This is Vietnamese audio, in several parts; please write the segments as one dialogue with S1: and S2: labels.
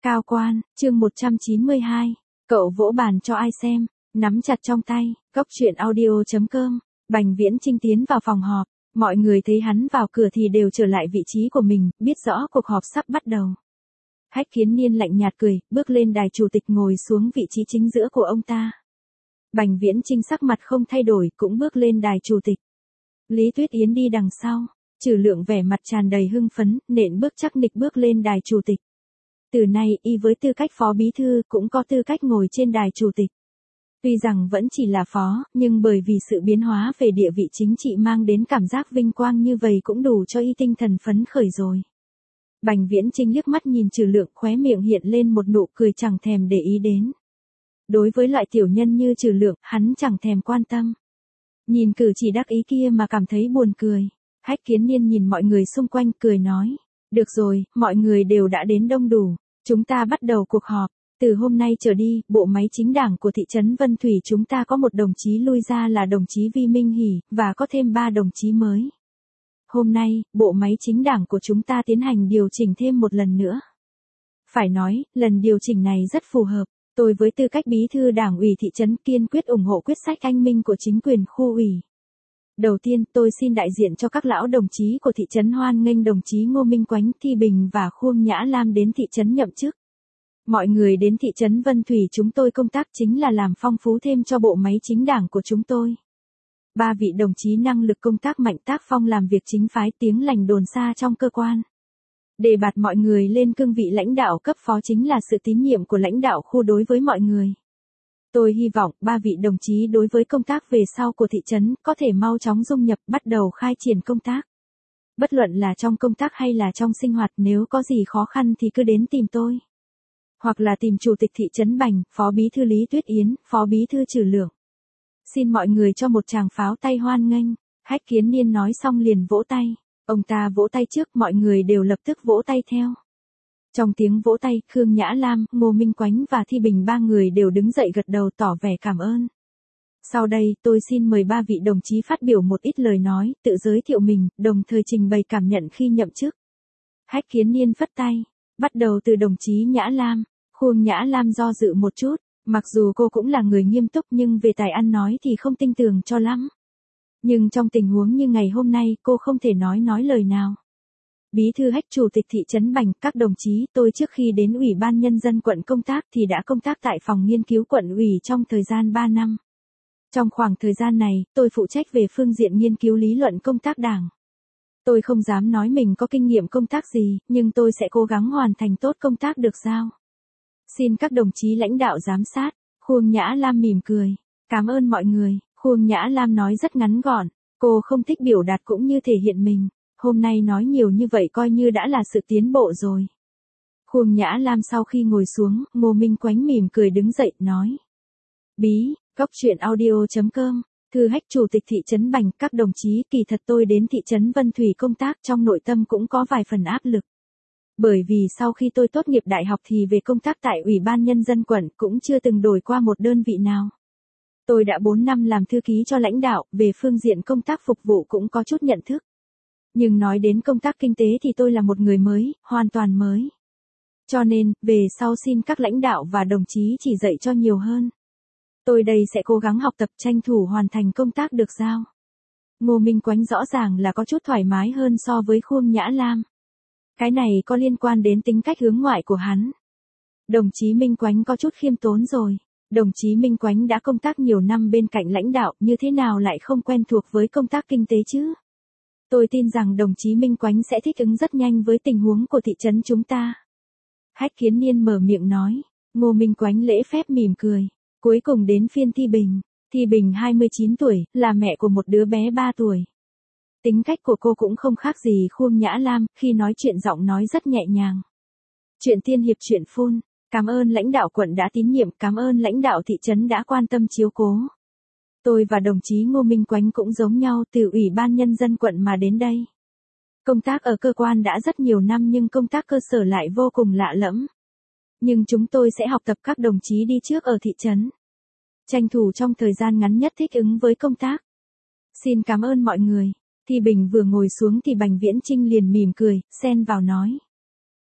S1: Cao quan, chương 192. Cậu vỗ bàn cho ai xem, nắm chặt trong tay, góc chuyện audio.com. Bành Viễn Chinh tiến vào phòng họp, mọi người thấy hắn vào cửa thì đều trở lại vị trí của mình, biết rõ cuộc họp sắp bắt đầu. Hách Kiến Niên lạnh nhạt cười, bước lên đài chủ tịch ngồi xuống vị trí chính giữa của ông ta. Bành Viễn Chinh sắc mặt không thay đổi, cũng bước lên đài chủ tịch. Lý Tuyết Yến đi đằng sau, Trừ Lượng vẻ mặt tràn đầy hưng phấn, nện bước chắc nịch bước lên đài chủ tịch. Từ nay, y với tư cách phó bí thư cũng có tư cách ngồi trên đài chủ tịch. Tuy rằng vẫn chỉ là phó, nhưng bởi vì sự biến hóa về địa vị chính trị mang đến cảm giác vinh quang như vậy cũng đủ cho y tinh thần phấn khởi rồi. Bành Viễn Chinh liếc mắt nhìn Trừ Lượng, khóe miệng hiện lên một nụ cười chẳng thèm để ý đến. Đối với loại tiểu nhân như Trừ Lượng, hắn chẳng thèm quan tâm. Nhìn cử chỉ đắc ý kia mà cảm thấy buồn cười. Hách Kiến Niên nhìn mọi người xung quanh cười nói. Được rồi, mọi người đều đã đến đông đủ. Chúng ta bắt đầu cuộc họp. Từ hôm nay trở đi, bộ máy chính đảng của thị trấn Vân Thủy chúng ta có một đồng chí lui ra là đồng chí Vi Minh Hỷ, và có thêm 3 đồng chí mới. Hôm nay, bộ máy chính đảng của chúng ta tiến hành điều chỉnh thêm một lần nữa. Phải nói, lần điều chỉnh này rất phù hợp. Tôi với tư cách bí thư đảng ủy thị trấn kiên quyết ủng hộ quyết sách anh minh của chính quyền khu ủy. Đầu tiên, tôi xin đại diện cho các lão đồng chí của thị trấn hoan nghênh đồng chí Ngô Minh Quánh, Thi Bình và Khuông Nhã Lam đến thị trấn nhậm chức. Mọi người đến thị trấn Vân Thủy chúng tôi công tác chính là làm phong phú thêm cho bộ máy chính đảng của chúng tôi. 3 vị đồng chí năng lực công tác mạnh, tác phong làm việc chính phái, tiếng lành đồn xa trong cơ quan. Đề bạt mọi người lên cương vị lãnh đạo cấp phó chính là sự tín nhiệm của lãnh đạo khu đối với mọi người. Tôi hy vọng 3 vị đồng chí đối với công tác về sau của thị trấn có thể mau chóng dung nhập, bắt đầu khai triển công tác. Bất luận là trong công tác hay là trong sinh hoạt, nếu có gì khó khăn thì cứ đến tìm tôi. Hoặc là tìm chủ tịch thị trấn Bành, phó bí thư Lý Tuyết Yến, phó bí thư Trừ Lượng. Xin mọi người cho một tràng pháo tay hoan nghênh. Hách Kiến Niên nói xong liền vỗ tay. Ông ta vỗ tay trước, mọi người đều lập tức vỗ tay theo. Trong tiếng vỗ tay, Khương Nhã Lam, Ngô Minh Quánh và Thi Bình 3 người đều đứng dậy gật đầu tỏ vẻ cảm ơn. Sau đây, tôi xin mời 3 vị đồng chí phát biểu một ít lời nói, tự giới thiệu mình, đồng thời trình bày cảm nhận khi nhậm chức. Hách Kiến Niên phất tay. Bắt đầu từ đồng chí Nhã Lam. Khuông Nhã Lam do dự một chút, mặc dù cô cũng là người nghiêm túc nhưng về tài ăn nói thì không tinh tường cho lắm. Nhưng trong tình huống như ngày hôm nay cô không thể nói lời nào. Bí thư Hách, chủ tịch thị trấn Bành, các đồng chí, tôi trước khi đến Ủy ban Nhân dân quận công tác thì đã công tác tại phòng nghiên cứu quận ủy trong thời gian 3 năm. Trong khoảng thời gian này, tôi phụ trách về phương diện nghiên cứu lý luận công tác đảng. Tôi không dám nói mình có kinh nghiệm công tác gì, nhưng tôi sẽ cố gắng hoàn thành tốt công tác được giao. Xin các đồng chí lãnh đạo giám sát. Khuông Nhã Lam mỉm cười. Cảm ơn mọi người. Khuông Nhã Lam nói rất ngắn gọn. Cô không thích biểu đạt cũng như thể hiện mình. Hôm nay nói nhiều như vậy coi như đã là sự tiến bộ rồi. Khuông Nhã Lam sau khi ngồi xuống, Ngô Minh Quánh mỉm cười đứng dậy, nói. Bí, góc chuyện audio.com. Thư Hách, chủ tịch thị trấn Bành, các đồng chí, kỳ thật tôi đến thị trấn Vân Thủy công tác trong nội tâm cũng có vài phần áp lực. Bởi vì sau khi tôi tốt nghiệp đại học thì về công tác tại Ủy ban Nhân dân quận cũng chưa từng đổi qua một đơn vị nào. Tôi đã 4 năm làm thư ký cho lãnh đạo, về phương diện công tác phục vụ cũng có chút nhận thức. Nhưng nói đến công tác kinh tế thì tôi là một người mới, hoàn toàn mới. Cho nên, về sau xin các lãnh đạo và đồng chí chỉ dạy cho nhiều hơn. Tôi đây sẽ cố gắng học tập, tranh thủ hoàn thành công tác được giao. Ngô Minh Quánh rõ ràng là có chút thoải mái hơn so với Khuông Nhã Lam. Cái này có liên quan đến tính cách hướng ngoại của hắn. Đồng chí Minh Quánh có chút khiêm tốn rồi. Đồng chí Minh Quánh đã công tác nhiều năm bên cạnh lãnh đạo, như thế nào lại không quen thuộc với công tác kinh tế chứ? Tôi tin rằng đồng chí Minh Quánh sẽ thích ứng rất nhanh với tình huống của thị trấn chúng ta. Hách Kiến Niên mở miệng nói. Ngô Minh Quánh lễ phép mỉm cười. Cuối cùng đến phiên Thi Bình. Thi Bình 29 tuổi, là mẹ của một đứa bé 3 tuổi. Tính cách của cô cũng không khác gì Khuông Nhã Lam, khi nói chuyện giọng nói rất nhẹ nhàng. Chuyện tiên hiệp chuyện phun. Cảm ơn lãnh đạo quận đã tín nhiệm, cảm ơn lãnh đạo thị trấn đã quan tâm chiếu cố. Tôi và đồng chí Ngô Minh Quánh cũng giống nhau, từ Ủy ban Nhân dân quận mà đến đây. Công tác ở cơ quan đã rất nhiều năm nhưng công tác cơ sở lại vô cùng lạ lẫm. Nhưng chúng tôi sẽ học tập các đồng chí đi trước ở thị trấn. Tranh thủ trong thời gian ngắn nhất thích ứng với công tác. Xin cảm ơn mọi người. Thi Bình vừa ngồi xuống thì Bành Viễn Chinh liền mỉm cười, xen vào nói.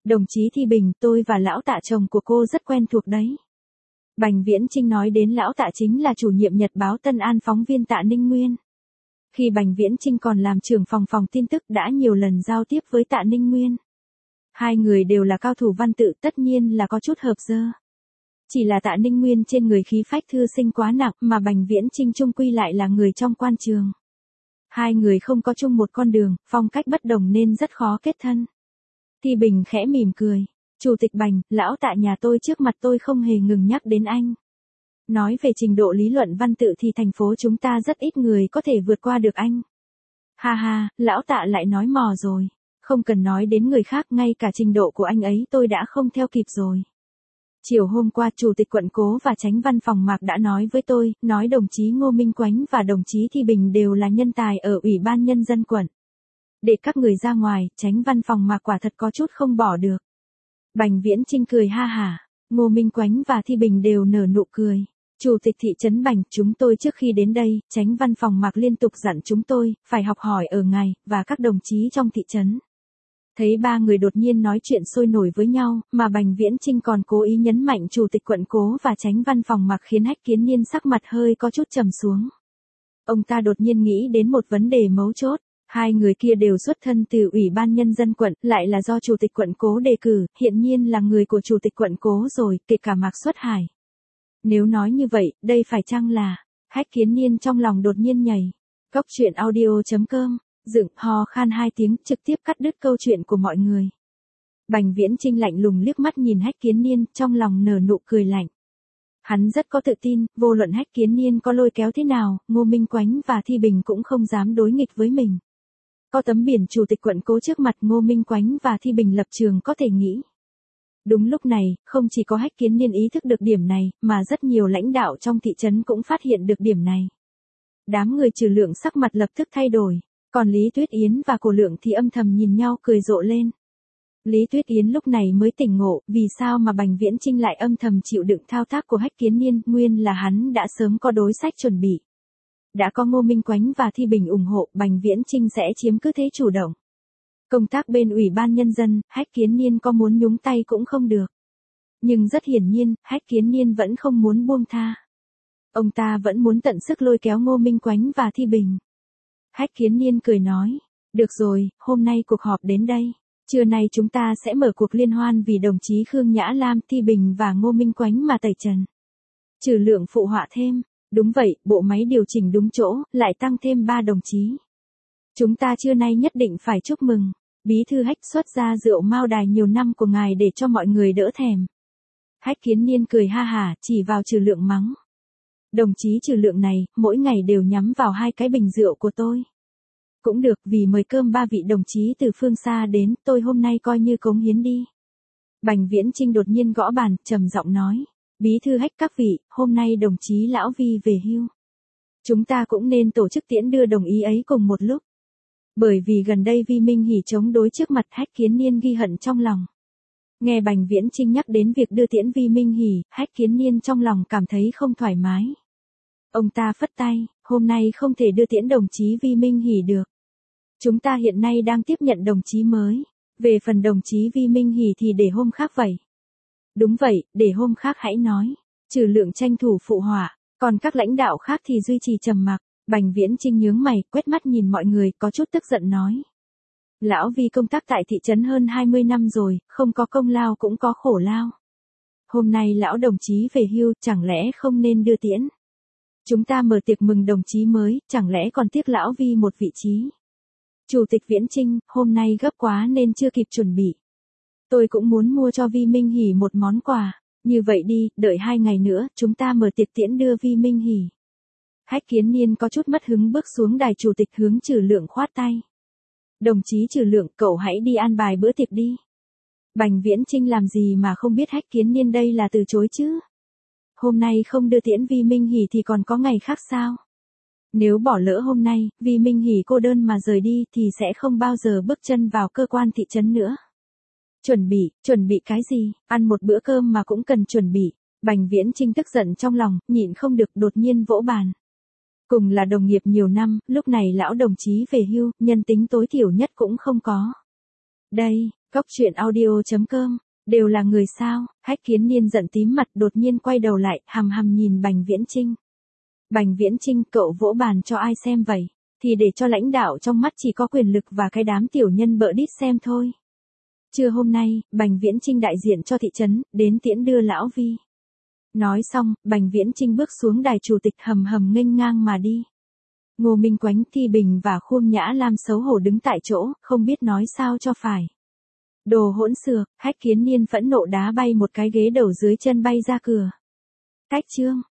S1: Đồng chí Thi Bình, tôi và lão Tạ chồng của cô rất quen thuộc đấy. Bành Viễn Chinh nói đến lão Tạ chính là chủ nhiệm nhật báo Tân An phóng viên Tạ Ninh Nguyên. Khi Bành Viễn Chinh còn làm trưởng phòng tin tức đã nhiều lần giao tiếp với Tạ Ninh Nguyên. Hai người đều là cao thủ văn tự, tất nhiên là có chút hợp dơ. Chỉ là Tạ Ninh Nguyên trên người khí phách thư sinh quá nặng mà Bành Viễn Chinh chung quy lại là người trong quan trường. Hai người không có chung một con đường, phong cách bất đồng nên rất khó kết thân. Thi Bình khẽ mỉm cười. Chủ tịch Bành, lão Tạ nhà tôi trước mặt tôi không hề ngừng nhắc đến anh. Nói về trình độ lý luận văn tự thì thành phố chúng ta rất ít người có thể vượt qua được anh. Ha ha, lão Tạ lại nói mò rồi. Không cần nói đến người khác, ngay cả trình độ của anh ấy tôi đã không theo kịp rồi. Chiều hôm qua Chủ tịch quận Cố và Chánh văn phòng Mạc đã nói với tôi, nói đồng chí Ngô Minh Quánh và đồng chí Thi Bình đều là nhân tài ở Ủy ban Nhân dân quận. Để các người ra ngoài, Chánh văn phòng Mạc quả thật có chút không bỏ được. Bành Viễn Chinh cười ha hả, Ngô Minh Quánh và Thi Bình đều nở nụ cười. Chủ tịch thị trấn Bành, chúng tôi trước khi đến đây, Chánh văn phòng Mạc liên tục dặn chúng tôi, phải học hỏi ở ngài, và các đồng chí trong thị trấn. Thấy ba người đột nhiên nói chuyện sôi nổi với nhau, mà Bành Viễn Chinh còn cố ý nhấn mạnh Chủ tịch quận Cố và Chánh văn phòng Mạc khiến Hách Kiến Niên sắc mặt hơi có chút trầm xuống. Ông ta đột nhiên nghĩ đến một vấn đề mấu chốt. Hai người kia đều xuất thân từ Ủy ban Nhân dân quận, lại là do Chủ tịch quận Cố đề cử, hiện nhiên là người của Chủ tịch quận Cố rồi, kể cả Mạc Xuất Hải. Nếu nói như vậy, đây phải chăng là... Hách Kiến Niên trong lòng đột nhiên nhảy. Cốc truyện audio.com, dựng hò khan hai tiếng, trực tiếp cắt đứt câu chuyện của mọi người. Bành Viễn Chinh lạnh lùng liếc mắt nhìn Hách Kiến Niên, trong lòng nở nụ cười lạnh. Hắn rất có tự tin, vô luận Hách Kiến Niên có lôi kéo thế nào, Ngô Minh Quánh và Thi Bình cũng không dám đối nghịch với mình. Có tấm biển Chủ tịch quận Cố trước mặt, Ngô Minh Quánh và Thi Bình lập trường có thể nghĩ. Đúng lúc này, không chỉ có Hách Kiến Niên ý thức được điểm này, mà rất nhiều lãnh đạo trong thị trấn cũng phát hiện được điểm này. Đám người Trừ Lượng sắc mặt lập tức thay đổi, còn Lý Tuyết Yến và Cổ Lượng thì âm thầm nhìn nhau cười rộ lên. Lý Tuyết Yến lúc này mới tỉnh ngộ, vì sao mà Bành Viễn Chinh lại âm thầm chịu đựng thao tác của Hách Kiến Niên, nguyên là hắn đã sớm có đối sách chuẩn bị. Đã có Ngô Minh Quánh và Thi Bình ủng hộ, Bành Viễn Chinh sẽ chiếm cứ thế chủ động. Công tác bên Ủy ban Nhân dân, Hách Kiến Niên có muốn nhúng tay cũng không được. Nhưng rất hiển nhiên, Hách Kiến Niên vẫn không muốn buông tha. Ông ta vẫn muốn tận sức lôi kéo Ngô Minh Quánh và Thi Bình. Hách Kiến Niên cười nói, được rồi, hôm nay cuộc họp đến đây. Trưa nay chúng ta sẽ mở cuộc liên hoan vì đồng chí Khương Nhã Lam, Thi Bình và Ngô Minh Quánh mà tẩy trần. Trừ Lượng phụ họa thêm. Đúng vậy, bộ máy điều chỉnh đúng chỗ, lại tăng thêm 3 đồng chí. Chúng ta trưa nay nhất định phải chúc mừng. Bí thư Hách xuất ra rượu Mao Đài nhiều năm của ngài để cho mọi người đỡ thèm. Hách Kiến Niên cười ha hả, chỉ vào Trừ Lượng mắng. Đồng chí Trừ Lượng này, mỗi ngày đều nhắm vào 2 cái bình rượu của tôi. Cũng được, vì mời cơm 3 vị đồng chí từ phương xa đến, tôi hôm nay coi như cống hiến đi. Bành Viễn Chinh đột nhiên gõ bàn, trầm giọng nói. Bí thư Hách các vị, hôm nay đồng chí Lão Vi về hưu. Chúng ta cũng nên tổ chức tiễn đưa đồng ý ấy cùng một lúc. Bởi vì gần đây Vi Minh Hỉ chống đối trước mặt, Hách Kiến Niên ghi hận trong lòng. Nghe Bành Viễn Chinh nhắc đến việc đưa tiễn Vi Minh Hỉ, Hách Kiến Niên trong lòng cảm thấy không thoải mái. Ông ta phất tay, hôm nay không thể đưa tiễn đồng chí Vi Minh Hỉ được. Chúng ta hiện nay đang tiếp nhận đồng chí mới. Về phần đồng chí Vi Minh Hỉ thì để hôm khác vậy. Đúng vậy, để hôm khác hãy nói. Trừ Lượng tranh thủ phụ họa, còn các lãnh đạo khác thì duy trì trầm mặc. Bành Viễn Chinh nhướng mày, quét mắt nhìn mọi người, có chút tức giận nói. Lão Vi công tác tại thị trấn hơn 20 năm rồi, không có công lao cũng có khổ lao. Hôm nay lão đồng chí về hưu, chẳng lẽ không nên đưa tiễn? Chúng ta mở tiệc mừng đồng chí mới, chẳng lẽ còn tiếc lão Vi một vị trí? Chủ tịch Viễn Chinh, hôm nay gấp quá nên chưa kịp chuẩn bị. Tôi cũng muốn mua cho Vi Minh Hỉ một món quà. Như vậy đi, đợi 2 ngày nữa, chúng ta mở tiệc tiễn đưa Vi Minh Hỉ. Hách Kiến Niên có chút mất hứng bước xuống đài chủ tịch hướng Trừ Lượng khoát tay. Đồng chí Trừ Lượng, cậu hãy đi an bài bữa tiệc đi. Bành Viễn Chinh làm gì mà không biết Hách Kiến Niên đây là từ chối chứ? Hôm nay không đưa tiễn Vi Minh Hỉ thì còn có ngày khác sao? Nếu bỏ lỡ hôm nay, Vi Minh Hỉ cô đơn mà rời đi thì sẽ không bao giờ bước chân vào cơ quan thị trấn nữa. Chuẩn bị cái gì, ăn một bữa cơm mà cũng cần chuẩn bị. Bành Viễn Chinh tức giận trong lòng, nhịn không được đột nhiên vỗ bàn. Cùng là đồng nghiệp nhiều năm, lúc này lão đồng chí về hưu, nhân tính tối thiểu nhất cũng không có. Đây, Cốc truyện audio.com, đều là người sao? Hách Kiến Niên giận tím mặt đột nhiên quay đầu lại, hằm hằm nhìn Bành Viễn Chinh. Bành Viễn Chinh, cậu vỗ bàn cho ai xem vậy? Thì để cho lãnh đạo trong mắt chỉ có quyền lực và cái đám tiểu nhân bợ đít xem thôi. Trưa hôm nay, Bành Viễn Chinh đại diện cho thị trấn, đến tiễn đưa lão Vi. Nói xong, Bành Viễn Chinh bước xuống đài chủ tịch hầm hầm nghênh ngang mà đi. Ngô Minh Quánh, Thi Bình và Khuông Nhã Lam xấu hổ đứng tại chỗ, không biết nói sao cho phải. Đồ hỗn xược, Hách Kiến Niên phẫn nộ đá bay một cái ghế đầu dưới chân bay ra cửa. Cách chương.